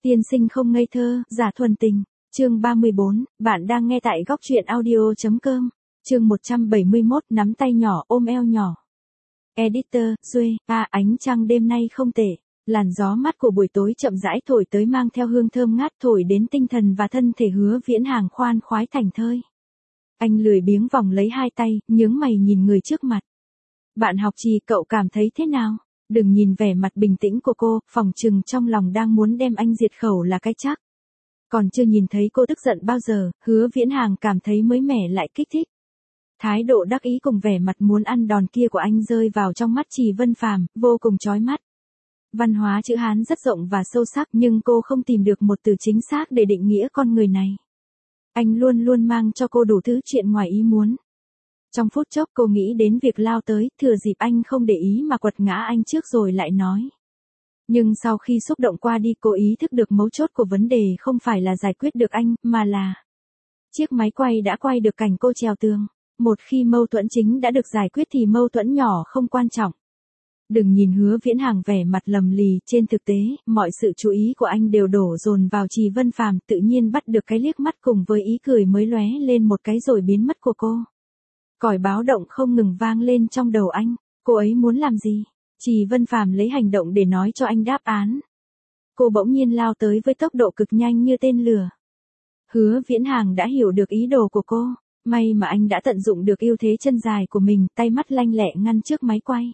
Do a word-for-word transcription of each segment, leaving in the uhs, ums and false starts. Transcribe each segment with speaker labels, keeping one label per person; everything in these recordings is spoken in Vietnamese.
Speaker 1: Tiên sinh không ngây thơ, giả thuần tình. Chương ba mươi bốn, bạn đang nghe tại góc truyện audio chấm com. Chương một trăm bảy mươi mốt, nắm tay nhỏ, ôm eo nhỏ. Editor, Duê, à ánh trăng đêm nay không tệ. Làn gió mát của buổi tối chậm rãi thổi tới mang theo hương thơm ngát thổi đến tinh thần và thân thể Hứa Viễn Hàng khoan khoái thảnh thơi. Anh lười biếng vòng lấy hai tay, nhướng mày nhìn người trước mặt. Bạn học trì, cậu cảm thấy thế nào? Đừng nhìn vẻ mặt bình tĩnh của cô, phỏng chừng trong lòng đang muốn đem anh diệt khẩu là cái chắc. Còn chưa nhìn thấy cô tức giận bao giờ, Hứa Viễn Hàng cảm thấy mới mẻ lại kích thích. Thái độ đắc ý cùng vẻ mặt muốn ăn đòn kia của anh rơi vào trong mắt Trì Vân Phàm, vô cùng chói mắt. Văn hóa chữ Hán rất rộng và sâu sắc nhưng cô không tìm được một từ chính xác để định nghĩa con người này. Anh luôn luôn mang cho cô đủ thứ chuyện ngoài ý muốn. Trong phút chốc cô nghĩ đến việc lao tới, thừa dịp anh không để ý mà quật ngã anh trước rồi lại nói. Nhưng sau khi xúc động qua đi cô ý thức được mấu chốt của vấn đề không phải là giải quyết được anh, mà là chiếc máy quay đã quay được cảnh cô trèo tường. Một khi mâu thuẫn chính đã được giải quyết thì mâu thuẫn nhỏ không quan trọng. Đừng nhìn Hứa Viễn Hàng vẻ mặt lầm lì, trên thực tế, mọi sự chú ý của anh đều đổ dồn vào Trì Vân Phàm, tự nhiên bắt được cái liếc mắt cùng với ý cười mới lóe lên một cái rồi biến mất của cô. Còi báo động không ngừng vang lên trong đầu anh, cô ấy muốn làm gì? Trì Vân Phàm lấy hành động để nói cho anh đáp án. Cô bỗng nhiên lao tới với tốc độ cực nhanh như tên lửa. Hứa Viễn Hàng đã hiểu được ý đồ của cô, may mà anh đã tận dụng được ưu thế chân dài của mình, tay mắt lanh lẹ ngăn trước máy quay.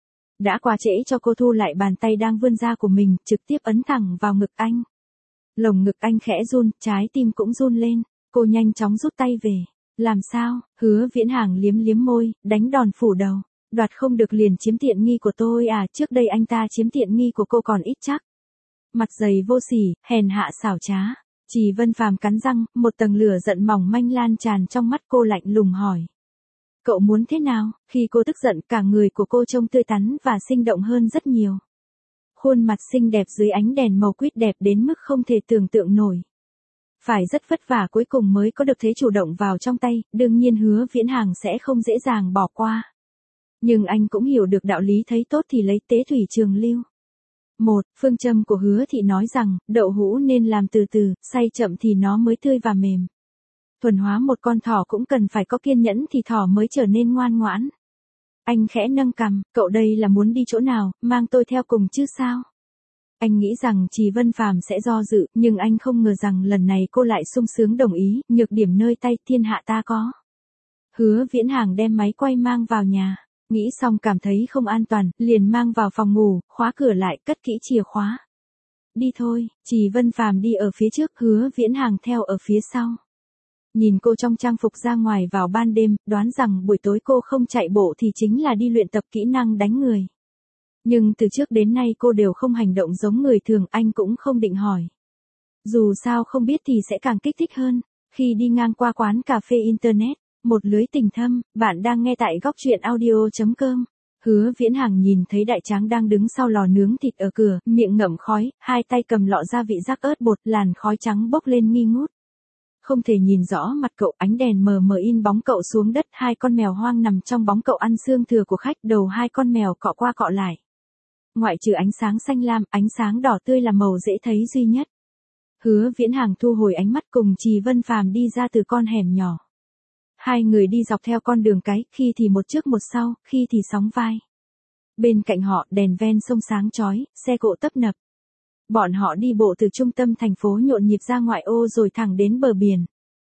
Speaker 1: Đã quá trễ cho cô thu lại bàn tay đang vươn ra của mình, trực tiếp ấn thẳng vào ngực anh. Lồng ngực anh khẽ run, trái tim cũng run lên, cô nhanh chóng rút tay về. Làm sao? Hứa Viễn Hàng liếm liếm môi, đánh đòn phủ đầu. Đoạt không được liền chiếm tiện nghi của tôi à, trước đây anh ta chiếm tiện nghi của cô còn ít chắc. Mặt dày vô sỉ, hèn hạ xảo trá. Trì Vân Phàm cắn răng, một tầng lửa giận mỏng manh lan tràn trong mắt cô lạnh lùng hỏi. Cậu muốn thế nào? Khi cô tức giận cả người của cô trông tươi tắn và sinh động hơn rất nhiều. Khuôn mặt xinh đẹp dưới ánh đèn màu quýt đẹp đến mức không thể tưởng tượng nổi. Phải rất vất vả cuối cùng mới có được thế chủ động vào trong tay, đương nhiên Hứa Viễn Hàng sẽ không dễ dàng bỏ qua. Nhưng anh cũng hiểu được đạo lý thấy tốt thì lấy tế thủy trường lưu. Một, phương châm của Hứa thị nói rằng, đậu hũ nên làm từ từ, xay chậm thì nó mới tươi và mềm. Thuần hóa một con thỏ cũng cần phải có kiên nhẫn thì thỏ mới trở nên ngoan ngoãn. Anh khẽ nâng cằm, cậu đây là muốn đi chỗ nào, mang tôi theo cùng chứ sao? Anh nghĩ rằng Trì Vân Phàm sẽ do dự, nhưng anh không ngờ rằng lần này cô lại sung sướng đồng ý, nhược điểm nơi tay thiên hạ ta có. Hứa Viễn Hàng đem máy quay mang vào nhà, nghĩ xong cảm thấy không an toàn, liền mang vào phòng ngủ, khóa cửa lại, cất kỹ chìa khóa. Đi thôi, Trì Vân Phàm đi ở phía trước, Hứa Viễn Hàng theo ở phía sau. Nhìn cô trong trang phục ra ngoài vào ban đêm, đoán rằng buổi tối cô không chạy bộ thì chính là đi luyện tập kỹ năng đánh người. Nhưng từ trước đến nay cô đều không hành động giống người thường, anh cũng không định hỏi. Dù sao không biết thì sẽ càng kích thích hơn. Khi đi ngang qua quán cà phê internet, một lưới tình thâm, bạn đang nghe tại góc truyện audio chấm com. Hứa Viễn Hàng nhìn thấy đại tráng đang đứng sau lò nướng thịt ở cửa, miệng ngậm khói, hai tay cầm lọ gia vị rắc ớt bột, làn khói trắng bốc lên nghi ngút. Không thể nhìn rõ mặt cậu, ánh đèn mờ mờ in bóng cậu xuống đất, hai con mèo hoang nằm trong bóng cậu ăn xương thừa của khách, đầu hai con mèo cọ qua cọ lại. Ngoại trừ ánh sáng xanh lam, ánh sáng đỏ tươi là màu dễ thấy duy nhất. Hứa Viễn Hàng thu hồi ánh mắt cùng Trì Vân Phàm đi ra từ con hẻm nhỏ. Hai người đi dọc theo con đường cái, khi thì một trước một sau, khi thì sóng vai. Bên cạnh họ, đèn ven sông sáng chói, xe cộ tấp nập. Bọn họ đi bộ từ trung tâm thành phố nhộn nhịp ra ngoại ô rồi thẳng đến bờ biển.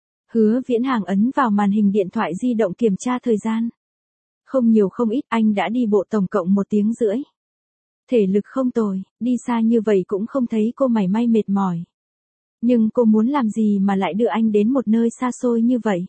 Speaker 1: Hứa Viễn Hàng ấn vào màn hình điện thoại di động kiểm tra thời gian. Không nhiều không ít, anh đã đi bộ tổng cộng một tiếng rưỡi. Thể lực không tồi, đi xa như vậy cũng không thấy cô mảy may mệt mỏi. Nhưng cô muốn làm gì mà lại đưa anh đến một nơi xa xôi như vậy?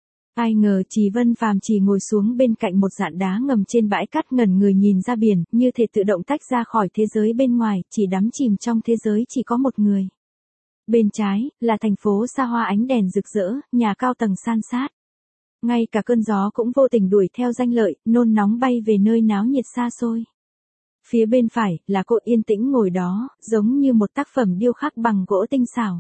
Speaker 1: Ai ngờ Trì Vân Phàm chỉ ngồi xuống bên cạnh một dạn đá ngầm trên bãi cát ngẩn người nhìn ra biển, như thể tự động tách ra khỏi thế giới bên ngoài, chỉ đắm chìm trong thế giới chỉ có một người. Bên trái, là thành phố xa hoa ánh đèn rực rỡ, nhà cao tầng san sát. Ngay cả cơn gió cũng vô tình đuổi theo danh lợi, nôn nóng bay về nơi náo nhiệt xa xôi. Phía bên phải, là cô yên tĩnh ngồi đó, giống như một tác phẩm điêu khắc bằng gỗ tinh xảo.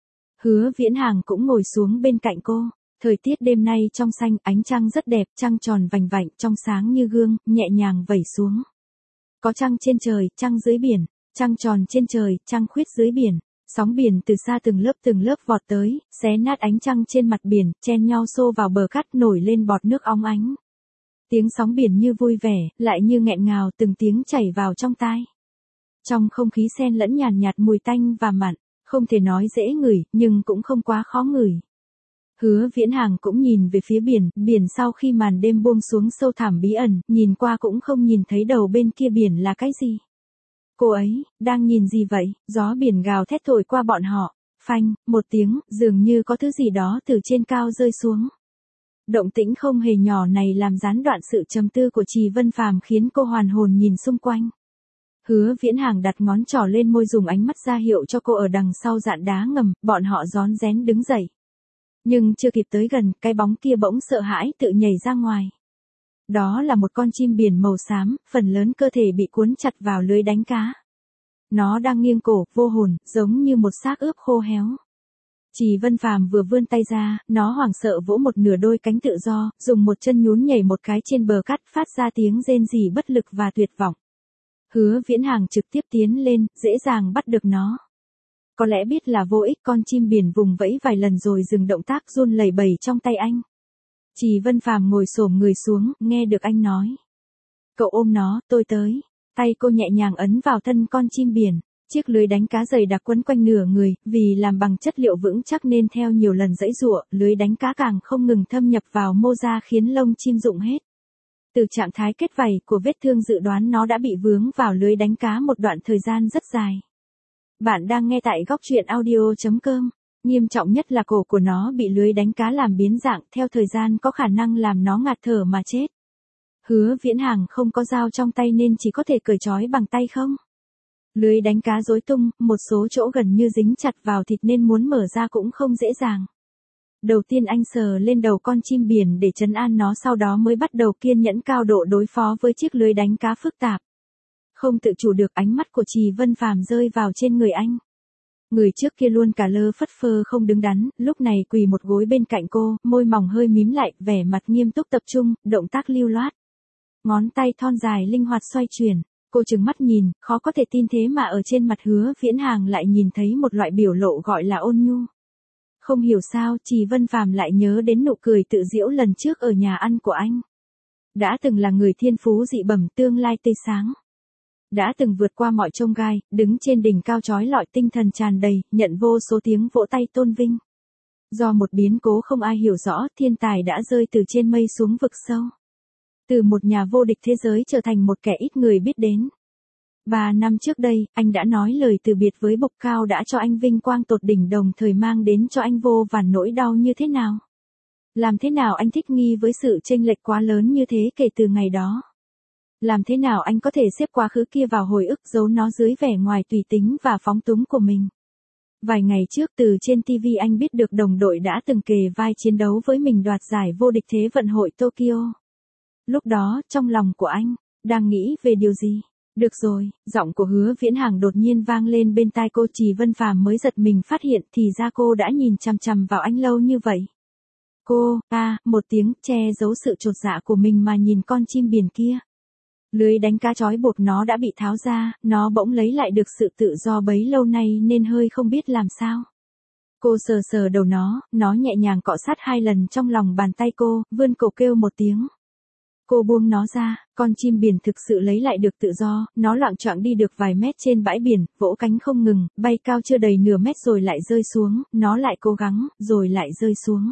Speaker 1: Hứa Viễn Hàng cũng ngồi xuống bên cạnh cô. Thời tiết đêm nay trong xanh, ánh trăng rất đẹp, trăng tròn vành vạnh, trong sáng như gương, nhẹ nhàng vẩy xuống. Có trăng trên trời, trăng dưới biển, trăng tròn trên trời, trăng khuyết dưới biển. Sóng biển từ xa từng lớp từng lớp vọt tới, xé nát ánh trăng trên mặt biển, chen nhau xô vào bờ cát nổi lên bọt nước óng ánh. Tiếng sóng biển như vui vẻ, lại như nghẹn ngào từng tiếng chảy vào trong tai. Trong không khí xen lẫn nhàn nhạt mùi tanh và mặn, không thể nói dễ ngửi, nhưng cũng không quá khó ngửi. Hứa Viễn Hàng cũng nhìn về phía biển, biển sau khi màn đêm buông xuống sâu thẳm bí ẩn, nhìn qua cũng không nhìn thấy đầu bên kia biển là cái gì. Cô ấy, đang nhìn gì vậy? Gió biển gào thét thổi qua bọn họ, phanh, một tiếng, dường như có thứ gì đó từ trên cao rơi xuống. Động tĩnh không hề nhỏ này làm gián đoạn sự trầm tư của Trì Vân Phàm khiến cô hoàn hồn nhìn xung quanh. Hứa Viễn Hàng đặt ngón trỏ lên môi dùng ánh mắt ra hiệu cho cô ở đằng sau dạn đá ngầm, bọn họ rón rén đứng dậy. Nhưng chưa kịp tới gần, cái bóng kia bỗng sợ hãi tự nhảy ra ngoài. Đó là một con chim biển màu xám, phần lớn cơ thể bị cuốn chặt vào lưới đánh cá. Nó đang nghiêng cổ, vô hồn, giống như một xác ướp khô héo. Trì Vân Phàm vừa vươn tay ra, nó hoảng sợ vỗ một nửa đôi cánh tự do, dùng một chân nhún nhảy một cái trên bờ cát, phát ra tiếng rên rỉ bất lực và tuyệt vọng. Hứa Viễn Hàng trực tiếp tiến lên, dễ dàng bắt được nó. Có lẽ biết là vô ích, con chim biển vùng vẫy vài lần rồi dừng động tác, run lẩy bẩy trong tay anh. Trì Vân Phàm ngồi xổm người xuống, nghe được anh nói. Cậu ôm nó, tôi tới. Tay cô nhẹ nhàng ấn vào thân con chim biển. Chiếc lưới đánh cá dày đặc quấn quanh nửa người, vì làm bằng chất liệu vững chắc nên theo nhiều lần giãy giụa, lưới đánh cá càng không ngừng thâm nhập vào mô da khiến lông chim rụng hết. Từ trạng thái kết vảy của vết thương dự đoán nó đã bị vướng vào lưới đánh cá một đoạn thời gian rất dài. Bạn đang nghe tại góc truyện audio chấm com. Nghiêm trọng nhất là cổ của nó bị lưới đánh cá làm biến dạng, theo thời gian có khả năng làm nó ngạt thở mà chết. Hứa Viễn Hàng không có dao trong tay nên chỉ có thể cởi trói bằng tay không. Lưới đánh cá rối tung, một số chỗ gần như dính chặt vào thịt nên muốn mở ra cũng không dễ dàng. Đầu tiên anh sờ lên đầu con chim biển để trấn an nó, sau đó mới bắt đầu kiên nhẫn cao độ đối phó với chiếc lưới đánh cá phức tạp. Không tự chủ được, ánh mắt của Trì Vân Phàm rơi vào trên người anh. Người trước kia luôn cả lơ phất phơ không đứng đắn, lúc này quỳ một gối bên cạnh cô, môi mỏng hơi mím lại, vẻ mặt nghiêm túc tập trung, động tác lưu loát. Ngón tay thon dài linh hoạt xoay chuyển, cô trừng mắt nhìn, khó có thể tin thế mà ở trên mặt Hứa Viễn Hàng lại nhìn thấy một loại biểu lộ gọi là ôn nhu. Không hiểu sao, Trì Vân Phàm lại nhớ đến nụ cười tự giễu lần trước ở nhà ăn của anh. Đã từng là người thiên phú dị bẩm, tương lai tươi sáng. Đã từng vượt qua mọi chông gai, đứng trên đỉnh cao chói lọi, tinh thần tràn đầy, nhận vô số tiếng vỗ tay tôn vinh. Do một biến cố không ai hiểu rõ, thiên tài đã rơi từ trên mây xuống vực sâu. Từ một nhà vô địch thế giới trở thành một kẻ ít người biết đến. Ba năm trước đây, anh đã nói lời từ biệt với Bục Cao đã cho anh vinh quang tột đỉnh, đồng thời mang đến cho anh vô vàn nỗi đau như thế nào. Làm thế nào anh thích nghi với sự chênh lệch quá lớn như thế kể từ ngày đó. Làm thế nào anh có thể xếp quá khứ kia vào hồi ức, giấu nó dưới vẻ ngoài tùy tính và phóng túng của mình. Vài ngày trước từ trên ti vi anh biết được đồng đội đã từng kề vai chiến đấu với mình đoạt giải vô địch Thế vận hội Tokyo. Lúc đó, trong lòng của anh, đang nghĩ về điều gì? Được rồi, giọng của Hứa Viễn Hàng đột nhiên vang lên bên tai cô. Trì Vân Phàm mới giật mình phát hiện thì ra cô đã nhìn chằm chằm vào anh lâu như vậy. Cô, a, một tiếng, che giấu sự chột dạ của mình mà nhìn con chim biển kia. Lưới đánh cá trói buộc nó đã bị tháo ra, nó bỗng lấy lại được sự tự do bấy lâu nay nên hơi không biết làm sao. Cô sờ sờ đầu nó, nó nhẹ nhàng cọ sát hai lần trong lòng bàn tay cô, vươn cổ kêu một tiếng. Cô buông nó ra, con chim biển thực sự lấy lại được tự do, nó loạng choạng đi được vài mét trên bãi biển, vỗ cánh không ngừng, bay cao chưa đầy nửa mét rồi lại rơi xuống, nó lại cố gắng, rồi lại rơi xuống.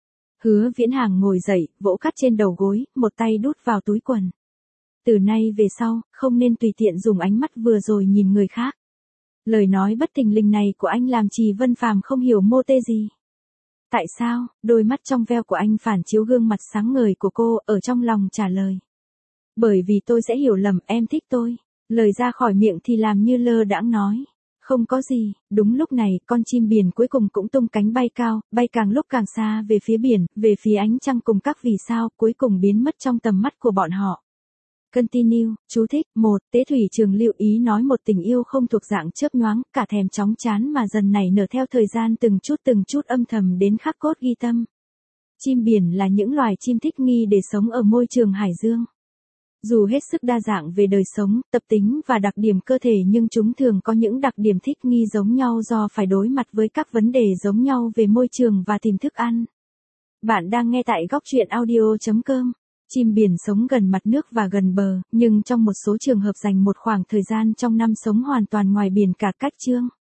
Speaker 1: Hứa Viễn Hàng ngồi dậy, vỗ cắt trên đầu gối, một tay đút vào túi quần. Từ nay về sau, không nên tùy tiện dùng ánh mắt vừa rồi nhìn người khác. Lời nói bất thình lình này của anh làm Trì Vân Phàm không hiểu mô tê gì. Tại sao? Đôi mắt trong veo của anh phản chiếu gương mặt sáng ngời của cô, ở trong lòng trả lời. Bởi vì tôi sẽ hiểu lầm em thích tôi. Lời ra khỏi miệng thì làm như lơ đãng nói. Không có gì. Đúng lúc này, con chim biển cuối cùng cũng tung cánh bay cao, bay càng lúc càng xa về phía biển, về phía ánh trăng cùng các vì sao, cuối cùng biến mất trong tầm mắt của bọn họ. Continue, chú thích, một, Tế Thủy Trường lưu ý nói một tình yêu không thuộc dạng chớp nhoáng, cả thèm chóng chán mà dần nảy nở theo thời gian, từng chút từng chút âm thầm đến khắc cốt ghi tâm. Chim biển là những loài chim thích nghi để sống ở môi trường hải dương. Dù hết sức đa dạng về đời sống, tập tính và đặc điểm cơ thể nhưng chúng thường có những đặc điểm thích nghi giống nhau do phải đối mặt với các vấn đề giống nhau về môi trường và tìm thức ăn. Bạn đang nghe tại góc truyện audio chấm com. Chim biển sống gần mặt nước và gần bờ, nhưng trong một số trường hợp dành một khoảng thời gian trong năm sống hoàn toàn ngoài biển cả cách chương.